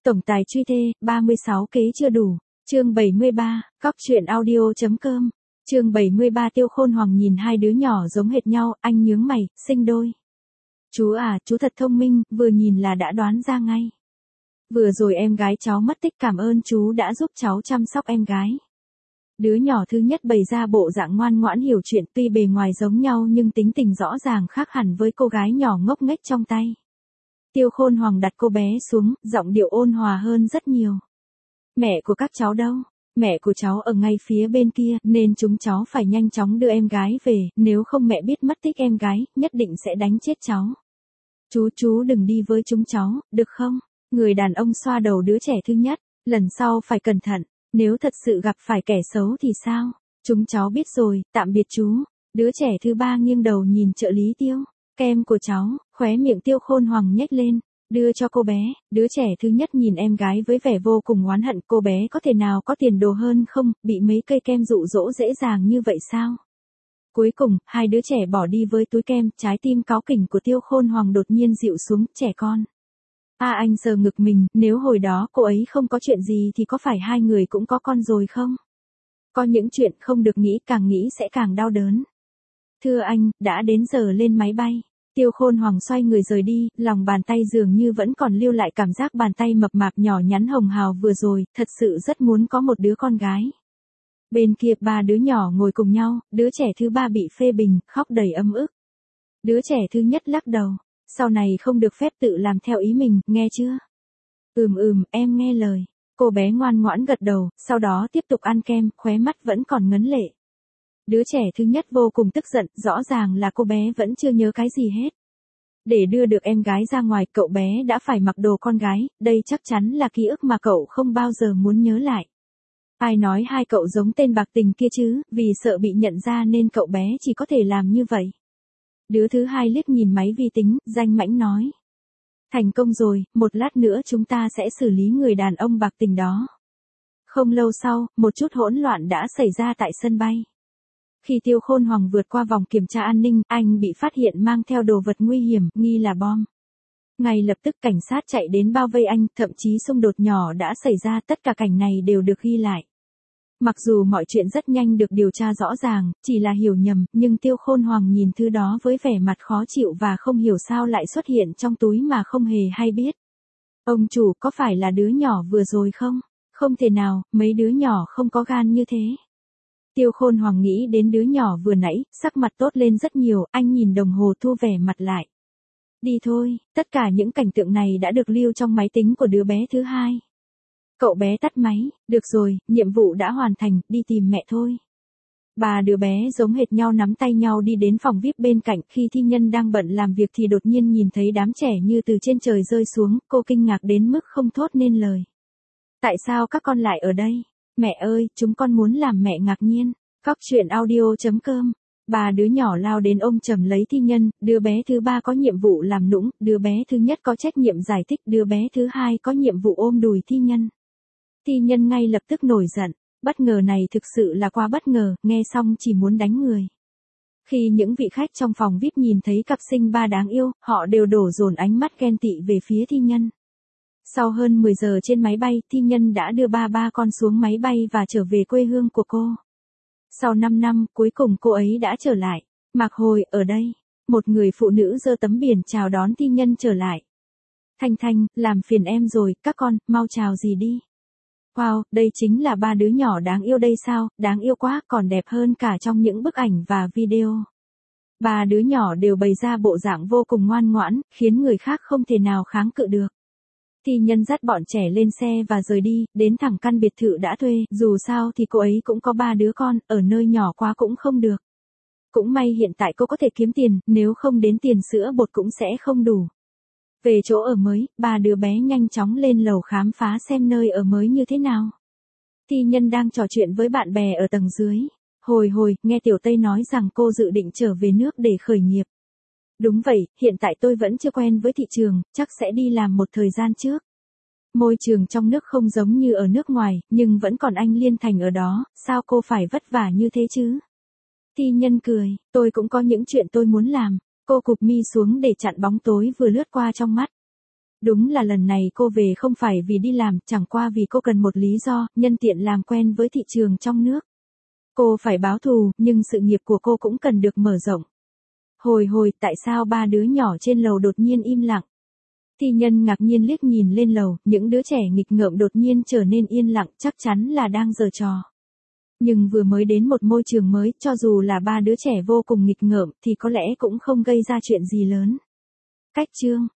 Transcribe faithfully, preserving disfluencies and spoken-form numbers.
Tổng tài truy thê, ba mươi sáu kế chưa đủ. Chương bảy mươi ba, cóc truyện audio.com. Chương bảy mươi ba Tiêu Khôn Hoàng nhìn hai đứa nhỏ giống hệt nhau, anh nhướng mày, sinh đôi. Chú à, chú thật thông minh, vừa nhìn là đã đoán ra ngay. Vừa rồi em gái cháu mất tích, cảm ơn chú đã giúp cháu chăm sóc em gái. Đứa nhỏ thứ nhất bày ra bộ dạng ngoan ngoãn hiểu chuyện, tuy bề ngoài giống nhau nhưng tính tình rõ ràng khác hẳn với cô gái nhỏ ngốc nghếch trong tay. Tiêu Khôn Hoàng đặt cô bé xuống, giọng điệu ôn hòa hơn rất nhiều. Mẹ của các cháu đâu? Mẹ của cháu ở ngay phía bên kia, nên chúng cháu phải nhanh chóng đưa em gái về, nếu không mẹ biết mất tích em gái, nhất định sẽ đánh chết cháu. Chú chú đừng đi với chúng cháu, được không? Người đàn ông xoa đầu đứa trẻ thứ nhất, lần sau phải cẩn thận, nếu thật sự gặp phải kẻ xấu thì sao? Chúng cháu biết rồi, tạm biệt chú. Đứa trẻ thứ ba nghiêng đầu nhìn trợ lý Tiêu. Kem của cháu, khóe miệng Tiêu Khôn Hoàng nhếch lên, đưa cho cô bé. Đứa trẻ thứ nhất nhìn em gái với vẻ vô cùng oán hận, cô bé có thể nào có tiền đồ hơn không, bị mấy cây kem dụ dỗ dễ dàng như vậy sao? Cuối cùng, hai đứa trẻ bỏ đi với túi kem, trái tim cáu kỉnh của Tiêu Khôn Hoàng đột nhiên dịu xuống, trẻ con. A à, anh sờ ngực mình, nếu hồi đó cô ấy không có chuyện gì thì có phải hai người cũng có con rồi không? Có những chuyện không được nghĩ, càng nghĩ sẽ càng đau đớn. Thưa anh, đã đến giờ lên máy bay. Tiêu Khôn Hoàng xoay người rời đi, lòng bàn tay dường như vẫn còn lưu lại cảm giác bàn tay mập mạp nhỏ nhắn hồng hào vừa rồi, thật sự rất muốn có một đứa con gái. Bên kia ba đứa nhỏ ngồi cùng nhau, đứa trẻ thứ ba bị phê bình, khóc đầy ấm ức. Đứa trẻ thứ nhất lắc đầu, sau này không được phép tự làm theo ý mình, nghe chưa? Ừm ừm, em nghe lời. Cô bé ngoan ngoãn gật đầu, sau đó tiếp tục ăn kem, khóe mắt vẫn còn ngấn lệ. Đứa trẻ thứ nhất vô cùng tức giận, rõ ràng là cô bé vẫn chưa nhớ cái gì hết. Để đưa được em gái ra ngoài, cậu bé đã phải mặc đồ con gái, đây chắc chắn là ký ức mà cậu không bao giờ muốn nhớ lại. Ai nói hai cậu giống tên bạc tình kia chứ, vì sợ bị nhận ra nên cậu bé chỉ có thể làm như vậy. Đứa thứ hai liếc nhìn máy vi tính, danh mãnh nói. Thành công rồi, một lát nữa chúng ta sẽ xử lý người đàn ông bạc tình đó. Không lâu sau, một chút hỗn loạn đã xảy ra tại sân bay. Khi Tiêu Khôn Hoàng vượt qua vòng kiểm tra an ninh, anh bị phát hiện mang theo đồ vật nguy hiểm, nghi là bom. Ngay lập tức cảnh sát chạy đến bao vây anh, thậm chí xung đột nhỏ đã xảy ra, tất cả cảnh này đều được ghi lại. Mặc dù mọi chuyện rất nhanh được điều tra rõ ràng, chỉ là hiểu nhầm, nhưng Tiêu Khôn Hoàng nhìn thứ đó với vẻ mặt khó chịu và không hiểu sao lại xuất hiện trong túi mà không hề hay biết. Ông chủ, có phải là đứa nhỏ vừa rồi không? Không thể nào, mấy đứa nhỏ không có gan như thế. Tiêu Khôn Hoàng nghĩ đến đứa nhỏ vừa nãy, sắc mặt tốt lên rất nhiều, anh nhìn đồng hồ thu vẻ mặt lại. Đi thôi, tất cả những cảnh tượng này đã được lưu trong máy tính của đứa bé thứ hai. Cậu bé tắt máy, được rồi, nhiệm vụ đã hoàn thành, đi tìm mẹ thôi. Ba đứa bé giống hệt nhau nắm tay nhau đi đến phòng vi ai pi bên cạnh, khi thi nhân đang bận làm việc thì đột nhiên nhìn thấy đám trẻ như từ trên trời rơi xuống, cô kinh ngạc đến mức không thốt nên lời. Tại sao các con lại ở đây? Mẹ ơi, chúng con muốn làm mẹ ngạc nhiên. Cóc truyện audio.com. Ba đứa nhỏ lao đến ôm chầm lấy thi nhân, đứa bé thứ ba có nhiệm vụ làm nũng, đứa bé thứ nhất có trách nhiệm giải thích, đứa bé thứ hai có nhiệm vụ ôm đùi thi nhân. Thi nhân ngay lập tức nổi giận, bất ngờ này thực sự là quá bất ngờ, nghe xong chỉ muốn đánh người. Khi những vị khách trong phòng vi ai pi nhìn thấy cặp sinh ba đáng yêu, họ đều đổ dồn ánh mắt ghen tị về phía thi nhân. Sau hơn mười giờ trên máy bay, thi nhân đã đưa ba ba con xuống máy bay và trở về quê hương của cô. Sau năm năm, cuối cùng cô ấy đã trở lại. Mạc Hồi, ở đây. Một người phụ nữ giơ tấm biển chào đón thi nhân trở lại. Thanh Thanh, làm phiền em rồi, các con, mau chào gì đi. Wow, đây chính là ba đứa nhỏ đáng yêu đây sao, đáng yêu quá, còn đẹp hơn cả trong những bức ảnh và video. Ba đứa nhỏ đều bày ra bộ dạng vô cùng ngoan ngoãn, khiến người khác không thể nào kháng cự được. Thi nhân dắt bọn trẻ lên xe và rời đi, đến thẳng căn biệt thự đã thuê, dù sao thì cô ấy cũng có ba đứa con, ở nơi nhỏ quá cũng không được. Cũng may hiện tại cô có thể kiếm tiền, nếu không đến tiền sữa bột cũng sẽ không đủ. Về chỗ ở mới, ba đứa bé nhanh chóng lên lầu khám phá xem nơi ở mới như thế nào. Thi nhân đang trò chuyện với bạn bè ở tầng dưới. Hồi hồi, nghe Tiểu Tây nói rằng cô dự định trở về nước để khởi nghiệp. Đúng vậy, hiện tại tôi vẫn chưa quen với thị trường, chắc sẽ đi làm một thời gian trước. Môi trường trong nước không giống như ở nước ngoài, nhưng vẫn còn anh Liên Thành ở đó, sao cô phải vất vả như thế chứ? Thi nhân cười, tôi cũng có những chuyện tôi muốn làm. Cô cụp mi xuống để chặn bóng tối vừa lướt qua trong mắt. Đúng là lần này cô về không phải vì đi làm, chẳng qua vì cô cần một lý do, nhân tiện làm quen với thị trường trong nước. Cô phải báo thù, nhưng sự nghiệp của cô cũng cần được mở rộng. Hồi hồi, tại sao ba đứa nhỏ trên lầu đột nhiên im lặng? Thi Nhân ngạc nhiên liếc nhìn lên lầu, những đứa trẻ nghịch ngợm đột nhiên trở nên yên lặng, chắc chắn là đang giở trò. Nhưng vừa mới đến một môi trường mới, cho dù là ba đứa trẻ vô cùng nghịch ngợm, thì có lẽ cũng không gây ra chuyện gì lớn. Cách chương